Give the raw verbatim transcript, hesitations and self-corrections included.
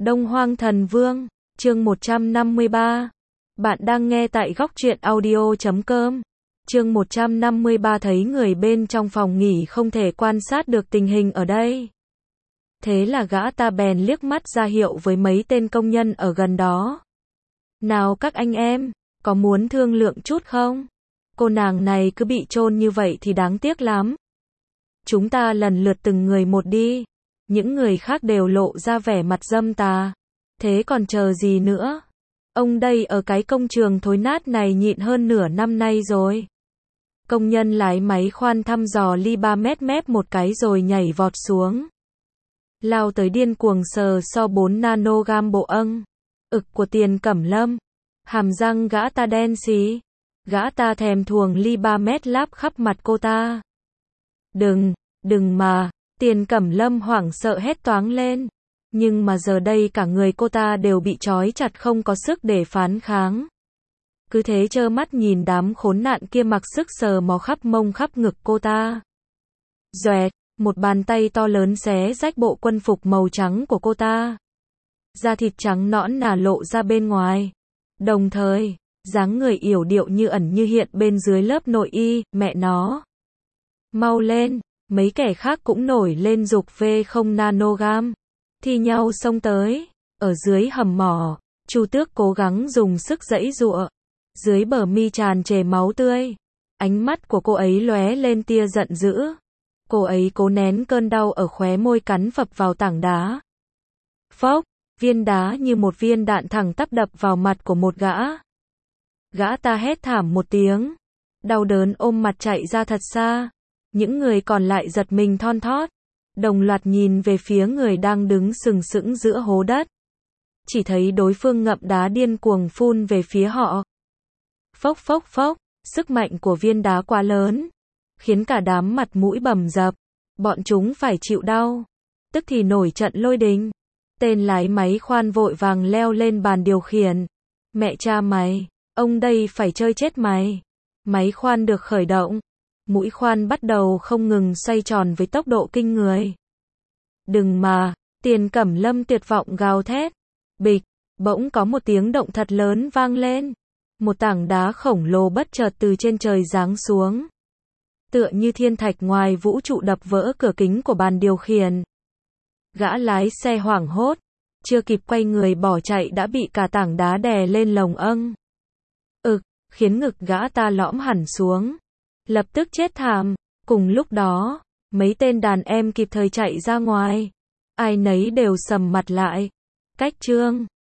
Đông Hoang Thần Vương, chương một trăm năm mươi ba. Bạn đang nghe tại góc truyện audio chấm com. Chương một trăm năm mươi ba thấy người bên trong phòng nghỉ không thể quan sát được tình hình ở đây. Thế là gã ta bèn liếc mắt ra hiệu với mấy tên công nhân ở gần đó. Nào các anh em, có muốn thương lượng chút không? Cô nàng này cứ bị chôn như vậy thì đáng tiếc lắm. Chúng ta lần lượt từng người một đi. Những người khác đều lộ ra vẻ mặt dâm tà. Thế còn chờ gì nữa? Ông đây ở cái công trường thối nát này nhịn hơn nửa năm nay rồi. Công nhân lái máy khoan thăm dò ly ba mét mép một cái rồi nhảy vọt xuống. Lao tới điên cuồng sờ so bốn nanogam bộ âng. Ực của Tiền Cẩm Lâm. Hàm răng gã ta đen xí. Gã ta thèm thuồng ly ba mét láp khắp mặt cô ta. Đừng, đừng mà. Tiền Cẩm Lâm hoảng sợ hét toáng lên. Nhưng mà giờ đây cả người cô ta đều bị trói chặt không có sức để phản kháng. Cứ thế trơ mắt nhìn đám khốn nạn kia mặc sức sờ mó khắp mông khắp ngực cô ta. Doẹt, một bàn tay to lớn xé rách bộ quân phục màu trắng của cô ta. Da thịt trắng nõn nà lộ ra bên ngoài. Đồng thời, dáng người yểu điệu như ẩn như hiện bên dưới lớp nội y, mẹ nó. Mau lên, mấy kẻ khác cũng nổi lên dục về không nanogam. Thi nhau xông tới, ở dưới hầm mỏ, Chu Tước cố gắng dùng sức giãy giụa. Dưới bờ mi tràn trề máu tươi. Ánh mắt của cô ấy lóe lên tia giận dữ. Cô ấy cố nén cơn đau ở khóe môi cắn phập vào tảng đá. Phốc, viên đá như một viên đạn thẳng tắp đập vào mặt của một gã. Gã ta hét thảm một tiếng. Đau đớn ôm mặt chạy ra thật xa. Những người còn lại giật mình thon thót. Đồng loạt nhìn về phía người đang đứng sừng sững giữa hố đất. Chỉ thấy đối phương ngậm đá điên cuồng phun về phía họ. Phốc phốc phốc, sức mạnh của viên đá quá lớn. Khiến cả đám mặt mũi bầm dập. Bọn chúng phải chịu đau. Tức thì nổi trận lôi đình. Tên lái máy khoan vội vàng leo lên bàn điều khiển. Mẹ cha mày, ông đây phải chơi chết mày. Máy khoan được khởi động. Mũi khoan bắt đầu không ngừng xoay tròn với tốc độ kinh người. Đừng mà, Tiền Cẩm Lâm tuyệt vọng gào thét. Bịch, bỗng có một tiếng động thật lớn vang lên. Một tảng đá khổng lồ bất chợt từ trên trời giáng xuống. Tựa như thiên thạch ngoài vũ trụ đập vỡ cửa kính của bàn điều khiển. Gã lái xe hoảng hốt, chưa kịp quay người bỏ chạy đã bị cả tảng đá đè lên lồng âng. Ực, khiến ngực gã ta lõm hẳn xuống. Lập tức chết thảm. Cùng lúc đó, mấy tên đàn em kịp thời chạy ra ngoài. Ai nấy đều sầm mặt lại. Cách chương